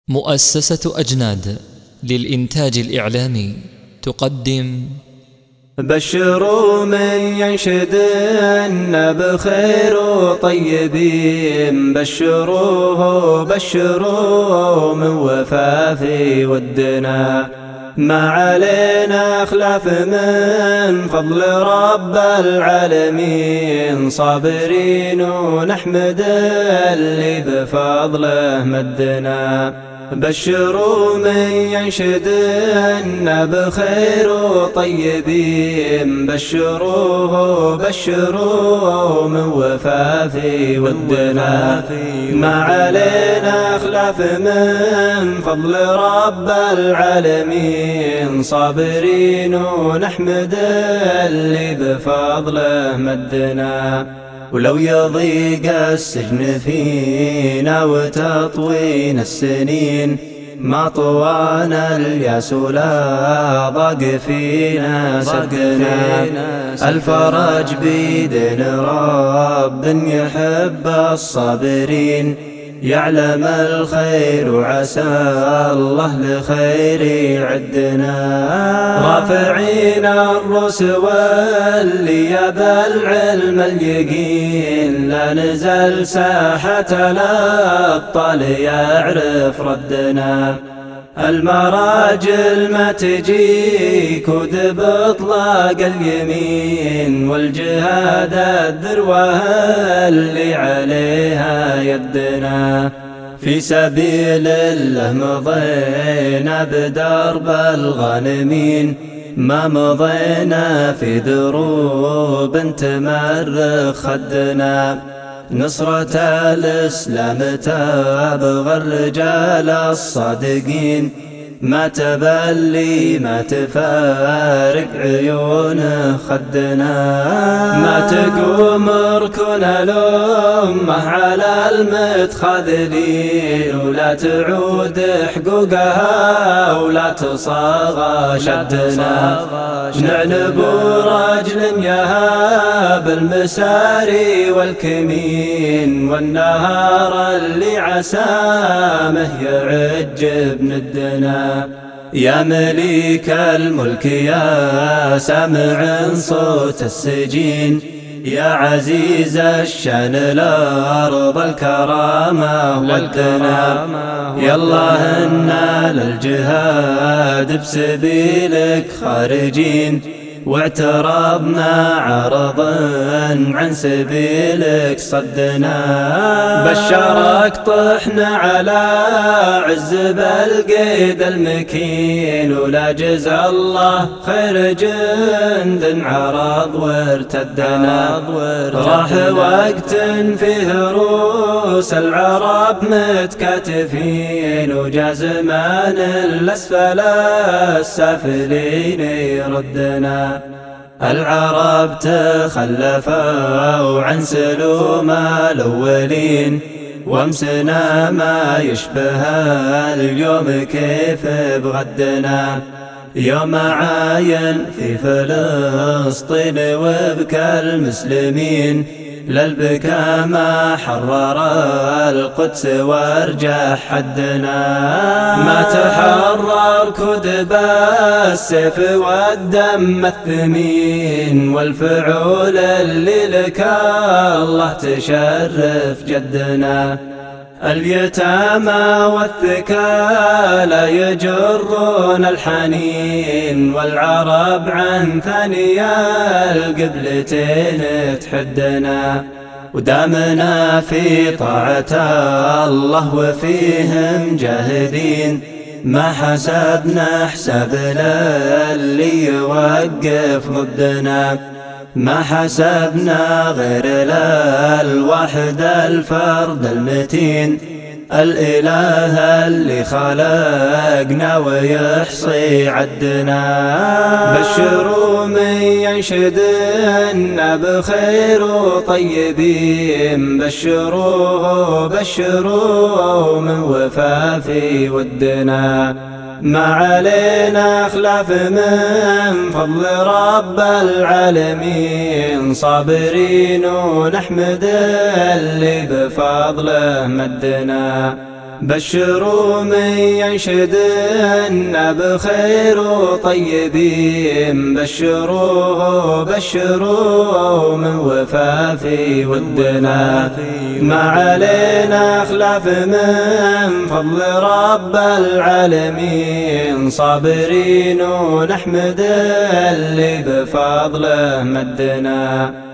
مؤسسة أجناد للإنتاج الإعلامي تقدم: بشروا من ينشدن بخير وطيبين، بشروه بشروه من وفافي ودنا، ما علينا خلاف من فضل رب العالمين، صابرين ونحمد اللي بفضله مدنا. بشروا من ينشدن بخير وطيبين، بشروه بشروه من وفافي ودنا، ما علينا خلاف من فضل رب العالمين، صابرين ونحمد اللي بفضله مدنا. ولو يضيق السجن فينا وتطوين السنين، ما طوانا الياس ولا ضاق فينا سدنا، الفرج بيدن رب يحب الصابرين، يعلم الخير وعسى الله لخير يعدنا، رافعين الرؤوس واللي يبى العلم اليقين، لا نزل ساحة الأبطال يعرف ردنا، المراجل ما تجيك وذب اطلاق اليمين، والجهاد الذروة اللي عليها يدنا، في سبيل الله مضينا بدرب الغانمين، ما مضينا في دروب تمرخ خدنا، نصرة الإسلام تبغى الرجال الصادقين، ما تبلي ما تفارق عيونه خدنا، ما تقوم ركن الأمة على المتخاذلين، ولا تعود حقوقها ولا تصاغى شدنا، نعنب رجل يهاب المساري والكمين، والنهار اللي عسامه يعج بندنا، يا مليك الملك يا سامع صوت السجين، يا عزيز الشان الأرض الكرامة ودنا، يا الله إنا للجهاد بسبيلك خارجين، واعترضنا عرضا عن سبيلك صدنا، بشرك طحنا على عز بالقيد المكين، ولا جزى الله خير جند عرض وارتدنا، راح وقت فيه رؤوس العرب متكاتفين، وجا زمان الأسفل السافلين يردنا، العرب تخلفوا عن سلوم الأولين، وامسنا ما يشبه اليوم كيف بغدنا، يوم عاين في فلسطين وبكى المسلمين، للبكى ما حرر القدس وارجع حدنا، ما تحرر كذب السيف والدم الثمين، والفعول اللي لك الله تشرف جدنا، اليتامى والثكالى يجرون الحنين، والعرب عن ثاني القبلتين تحدنا، ودامنا في طاعة الله وفيهم جاهدين، ما حسبنا حساب اللي يوقف ضدنا، ما حسبنا غير الواحد الفرد المتين، الإله اللي خلقنا ويحصي عدنا، بشروا من ينشدن بخير وطيبين، بشروه بشروه من وفافي ودنا، ما علينا خلاف من فضل رب العالمين، صابرين ونحمد اللي بفضله مدنا. بشروا من ينشدنا بخير وطيبين، بشروه بشروه من وفافي ودنا، ما علينا خلاف من فضل رب العالمين، صابرين ونحمد اللي بفضله مدنا.